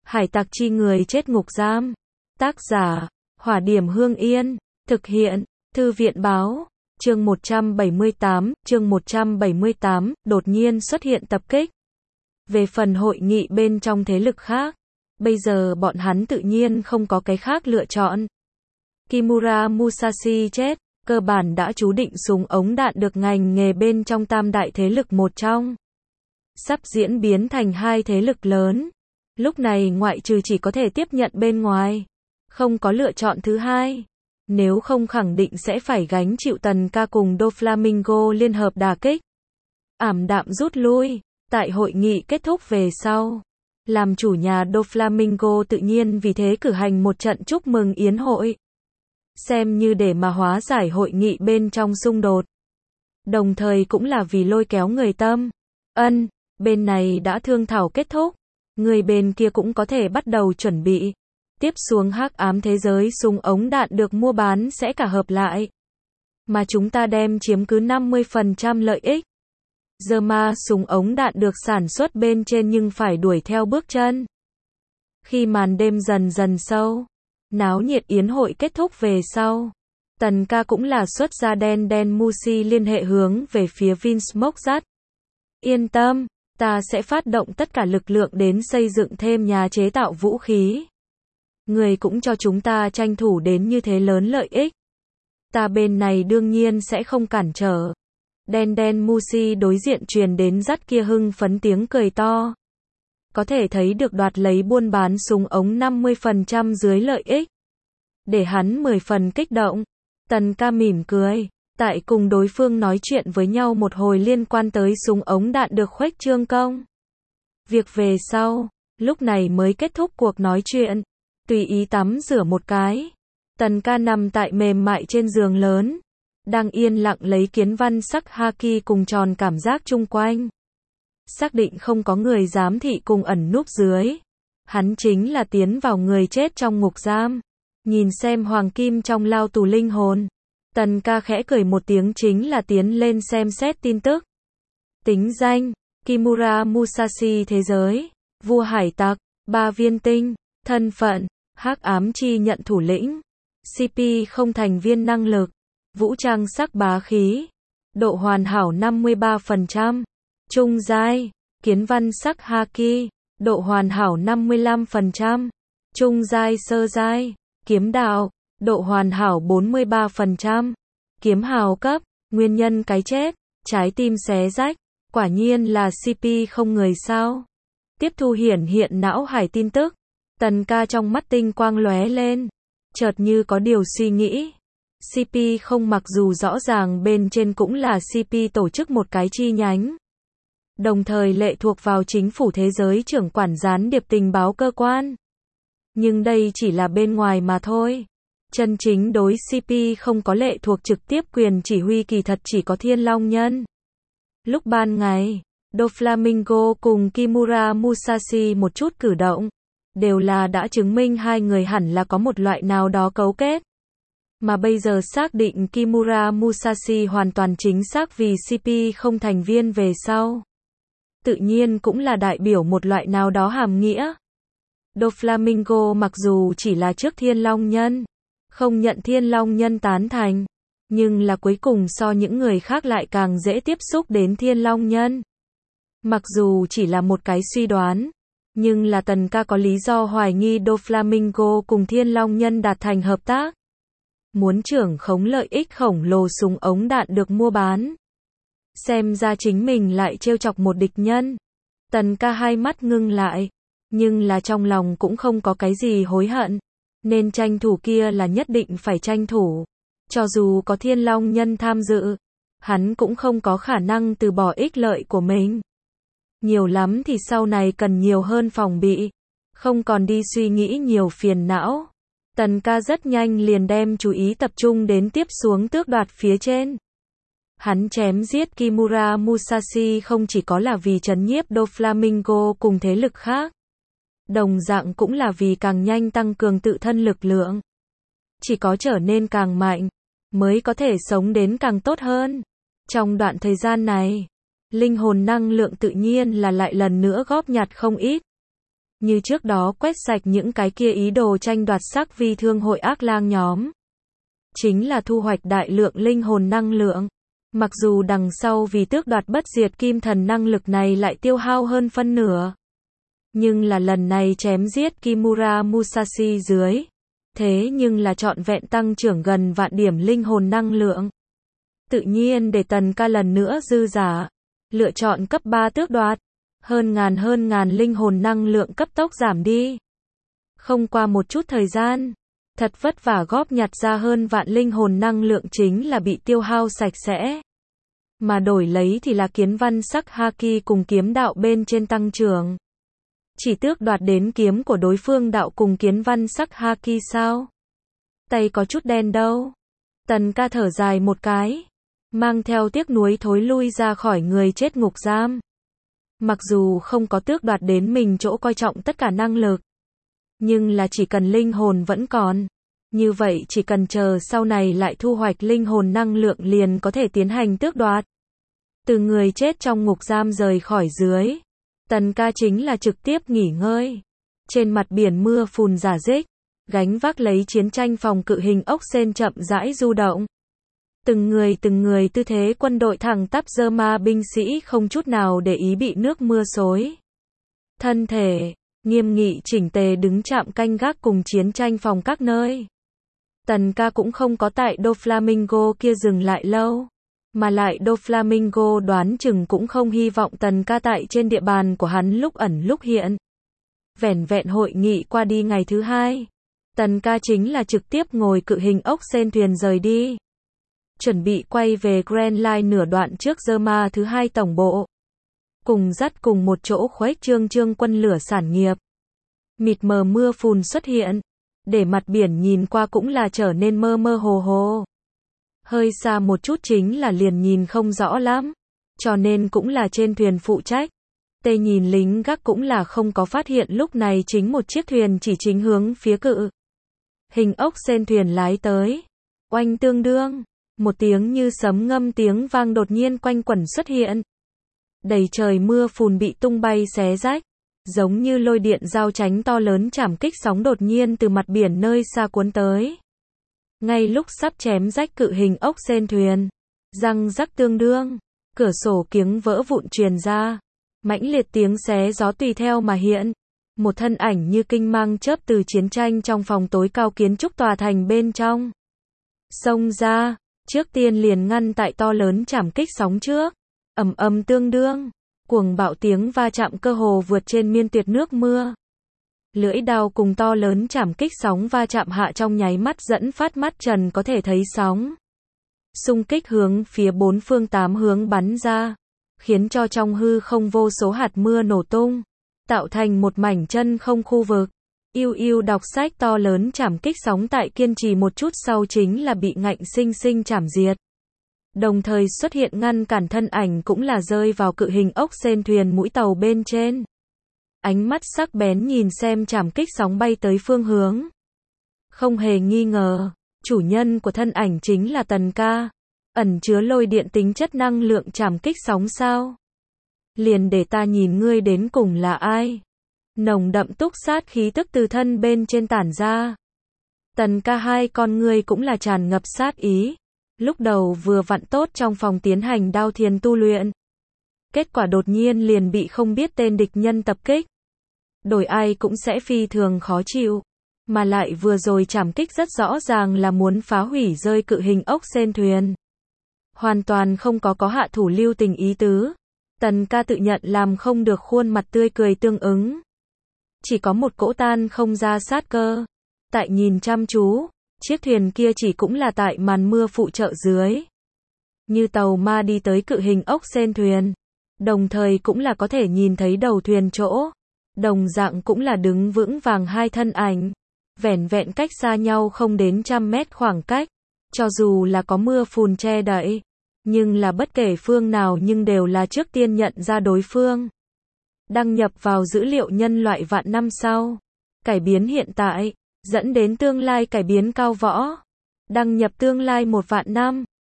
Hải tặc chi người chết ngục giam. Tác giả, Hỏa Điểm Hương Yên. Thực hiện, Thư viện Báo. Chương 178, đột nhiên xuất hiện tập kích. Về phần hội nghị bên trong thế lực khác, bây giờ bọn hắn tự nhiên không có cái khác lựa chọn. Kimura Musashi chết, cơ bản đã chú định súng ống đạn được ngành nghề bên trong tam đại thế lực một trong. Sắp diễn biến thành hai thế lực lớn. Lúc này ngoại trừ chỉ có thể tiếp nhận bên ngoài. Không có lựa chọn thứ hai. Nếu không khẳng định sẽ phải gánh chịu Tần Ca cùng Doflamingo liên hợp đả kích. Ảm đạm rút lui. Tại hội nghị kết thúc về sau, làm chủ nhà Doflamingo tự nhiên vì thế cử hành một trận chúc mừng yến hội. Xem như để mà hóa giải hội nghị bên trong xung đột. Đồng thời cũng là vì lôi kéo người tâm. Bên này đã thương thảo kết thúc. Người bên kia cũng có thể bắt đầu chuẩn bị. Tiếp xuống hắc ám thế giới súng ống đạn được mua bán sẽ cả hợp lại. Mà chúng ta đem chiếm cứ 50% lợi ích. Giờ mà súng ống đạn được sản xuất bên trên nhưng phải đuổi theo bước chân. Khi màn đêm dần dần sâu, náo nhiệt yến hội kết thúc về sau, Tần Ca cũng là xuất ra đen Musi liên hệ hướng về phía Vinsmoke dắt. Yên tâm, ta sẽ phát động tất cả lực lượng đến xây dựng thêm nhà chế tạo vũ khí. Người cũng cho chúng ta tranh thủ đến như thế lớn lợi ích. Ta bên này đương nhiên sẽ không cản trở. Đen Musi đối diện truyền đến dắt kia hưng phấn tiếng cười to. Có thể thấy được đoạt lấy buôn bán súng ống 50% dưới lợi ích. Để hắn 10 phần kích động. Tần Ca mỉm cười. Tại cùng đối phương nói chuyện với nhau một hồi liên quan tới súng ống đạn được khuếch trương công. Việc về sau, lúc này mới kết thúc cuộc nói chuyện. Tùy ý tắm rửa một cái. Tần Ca nằm tại mềm mại trên giường lớn. Đang yên lặng lấy kiến văn sắc haki cùng tròn cảm giác chung quanh. Xác định không có người giám thị cùng ẩn núp dưới. Hắn chính là tiến vào người chết trong ngục giam. Nhìn xem hoàng kim trong lao tù linh hồn. Tần Ca khẽ cười một tiếng chính là tiến lên xem xét tin tức. Tính danh, Kimura Musashi thế giới, vua hải tặc, 3 viên tinh, thân phận, hắc ám chi nhận thủ lĩnh, CP không thành viên năng lực, vũ trang sắc bá khí, độ hoàn hảo 53%, trung giai, kiến văn sắc haki, độ hoàn hảo 55%, trung giai sơ giai, kiếm đạo, độ hoàn hảo 43%, kiếm hào cấp, nguyên nhân cái chết, trái tim xé rách, quả nhiên là CP không người sao. Tiếp thu hiện não hải tin tức, Tần Ca trong mắt tinh quang lóe lên, chợt như có điều suy nghĩ. CP không mặc dù rõ ràng bên trên cũng là CP tổ chức một cái chi nhánh. Đồng thời lệ thuộc vào chính phủ thế giới trưởng quản gián điệp tình báo cơ quan. Nhưng đây chỉ là bên ngoài mà thôi. Chân chính đối CP không có lệ thuộc trực tiếp quyền chỉ huy kỳ thật chỉ có Thiên Long Nhân. Lúc ban ngày, Doflamingo cùng Kimura Musashi một chút cử động, đều là đã chứng minh hai người hẳn là có một loại nào đó cấu kết. Mà bây giờ xác định Kimura Musashi hoàn toàn chính xác vì CP không thành viên về sau. Tự nhiên cũng là đại biểu một loại nào đó hàm nghĩa. Doflamingo mặc dù chỉ là trước Thiên Long Nhân, không nhận Thiên Long Nhân tán thành, nhưng là cuối cùng so những người khác lại càng dễ tiếp xúc đến Thiên Long Nhân. Mặc dù chỉ là một cái suy đoán, nhưng là Tần Ca có lý do hoài nghi Doflamingo cùng Thiên Long Nhân đạt thành hợp tác. Muốn trưởng khống lợi ích khổng lồ súng ống đạn được mua bán. Xem ra chính mình lại trêu chọc một địch nhân. Tần Ca hai mắt ngưng lại, nhưng là trong lòng cũng không có cái gì hối hận. Nên tranh thủ kia là nhất định phải tranh thủ. Cho dù có Thiên Long Nhân tham dự, hắn cũng không có khả năng từ bỏ ích lợi của mình. Nhiều lắm thì sau này cần nhiều hơn phòng bị, không còn đi suy nghĩ nhiều phiền não. Tần Ca rất nhanh liền đem chú ý tập trung đến tiếp xuống tước đoạt phía trên. Hắn chém giết Kimura Musashi không chỉ có là vì trấn nhiếp Doflamingo cùng thế lực khác. Đồng dạng cũng là vì càng nhanh tăng cường tự thân lực lượng. Chỉ có trở nên càng mạnh, mới có thể sống đến càng tốt hơn. Trong đoạn thời gian này, linh hồn năng lượng tự nhiên là lại lần nữa góp nhặt không ít. Như trước đó quét sạch những cái kia ý đồ tranh đoạt sắc vi thương hội ác lang nhóm. Chính là thu hoạch đại lượng linh hồn năng lượng. Mặc dù đằng sau vì tước đoạt bất diệt kim thần năng lực này lại tiêu hao hơn phân nửa. Nhưng là lần này chém giết Kimura Musashi dưới. Thế nhưng là trọn vẹn tăng trưởng gần vạn điểm linh hồn năng lượng. Tự nhiên để Tần Ca lần nữa dư giả. Lựa chọn cấp 3 tước đoạt. Hơn ngàn linh hồn năng lượng cấp tốc giảm đi. Không qua một chút thời gian. Thật vất vả góp nhặt ra hơn vạn linh hồn năng lượng chính là bị tiêu hao sạch sẽ. Mà đổi lấy thì là kiến văn sắc haki cùng kiếm đạo bên trên tăng trưởng. Chỉ tước đoạt đến kiếm của đối phương đạo cùng kiến văn sắc haki sao? Tay có chút đen đâu. Tần Ca thở dài một cái. Mang theo tiếc nuối thối lui ra khỏi người chết ngục giam. Mặc dù không có tước đoạt đến mình chỗ coi trọng tất cả năng lực. Nhưng là chỉ cần linh hồn vẫn còn. Như vậy chỉ cần chờ sau này lại thu hoạch linh hồn năng lượng liền có thể tiến hành tước đoạt. Từ người chết trong ngục giam rời khỏi dưới. Tần Ca chính là trực tiếp nghỉ ngơi. Trên mặt biển mưa phùn rả rích. Gánh vác lấy chiến tranh phòng cự hình ốc sên chậm rãi du động. Từng người tư thế quân đội thẳng tắp giơ ma binh sĩ không chút nào để ý bị nước mưa xối. Thân thể nghiêm nghị chỉnh tề đứng chạm canh gác cùng chiến tranh phòng các nơi. Tần Ca cũng không có tại Doflamingo kia dừng lại lâu. Mà lại Doflamingo đoán chừng cũng không hy vọng Tần Ca tại trên địa bàn của hắn lúc ẩn lúc hiện. Vẻn vẹn hội nghị qua đi ngày thứ hai. Tần Ca chính là trực tiếp ngồi cự hình ốc sên thuyền rời đi. Chuẩn bị quay về Grand Line nửa đoạn trước Zerma thứ hai tổng bộ. Cùng dắt cùng một chỗ khuếch trương quân lửa sản nghiệp. Mịt mờ mưa phùn xuất hiện. Để mặt biển nhìn qua cũng là trở nên mơ mơ hồ hồ. Hơi xa một chút chính là liền nhìn không rõ lắm. Cho nên cũng là trên thuyền phụ trách. Tê nhìn lính gác cũng là không có phát hiện lúc này chính một chiếc thuyền chỉ chính hướng phía cự hình ốc sên thuyền lái tới. Oanh tương đương. Một tiếng như sấm ngâm tiếng vang đột nhiên quanh quẩn xuất hiện. Đầy trời mưa phùn bị tung bay xé rách. Giống như lôi điện giao tránh to lớn chảm kích sóng đột nhiên từ mặt biển nơi xa cuốn tới. Ngay lúc sắp chém rách cự hình ốc sên thuyền. Răng rắc tương đương. Cửa sổ kiếng vỡ vụn truyền ra. Mãnh liệt tiếng xé gió tùy theo mà hiện. Một thân ảnh như kinh mang chớp từ chiến tranh trong phòng tối cao kiến trúc tòa thành bên trong. Xông ra. Trước tiên liền ngăn tại to lớn chảm kích sóng trước. Ầm ầm tương đương. Cuồng bạo tiếng va chạm cơ hồ vượt trên miên tuyệt nước mưa. Lưỡi đao cùng to lớn chảm kích sóng va chạm hạ trong nháy mắt dẫn phát mắt trần có thể thấy sóng. Xung kích hướng phía bốn phương tám hướng bắn ra. Khiến cho trong hư không vô số hạt mưa nổ tung. Tạo thành một mảnh chân không khu vực. Yêu đọc sách to lớn chảm kích sóng tại kiên trì một chút sau chính là bị ngạnh sinh sinh chảm diệt. Đồng thời xuất hiện ngăn cản thân ảnh cũng là rơi vào cự hình ốc sên thuyền mũi tàu bên trên. Ánh mắt sắc bén nhìn xem chảm kích sóng bay tới phương hướng. Không hề nghi ngờ, chủ nhân của thân ảnh chính là Tần Ca. Ẩn chứa lôi điện tính chất năng lượng chảm kích sóng sao? Liền để ta nhìn ngươi đến cùng là ai? Nồng đậm túc sát khí tức từ thân bên trên tản ra. Tần Ca hai con ngươi cũng là tràn ngập sát ý. Lúc đầu vừa vặn tốt trong phòng tiến hành đao thiền tu luyện. Kết quả đột nhiên liền bị không biết tên địch nhân tập kích. Đổi ai cũng sẽ phi thường khó chịu. Mà lại vừa rồi chảm kích rất rõ ràng là muốn phá hủy rơi cự hình ốc sên thuyền. Hoàn toàn không có hạ thủ lưu tình ý tứ. Tần Ca tự nhận làm không được khuôn mặt tươi cười tương ứng. Chỉ có một cỗ tan không ra sát cơ. Tại nhìn chăm chú, chiếc thuyền kia chỉ cũng là tại màn mưa phụ trợ dưới. Như tàu ma đi tới cự hình ốc sên thuyền. Đồng thời cũng là có thể nhìn thấy đầu thuyền chỗ. Đồng dạng cũng là đứng vững vàng hai thân ảnh. Vẻn vẹn cách xa nhau không đến 100 mét khoảng cách. Cho dù là có mưa phùn che đậy. Nhưng là bất kể phương nào nhưng đều là trước tiên nhận ra đối phương. Đăng nhập vào dữ liệu nhân loại vạn năm sau. Cải biến hiện tại. Dẫn đến tương lai cải biến cao võ. Đăng nhập tương lai 1 vạn năm.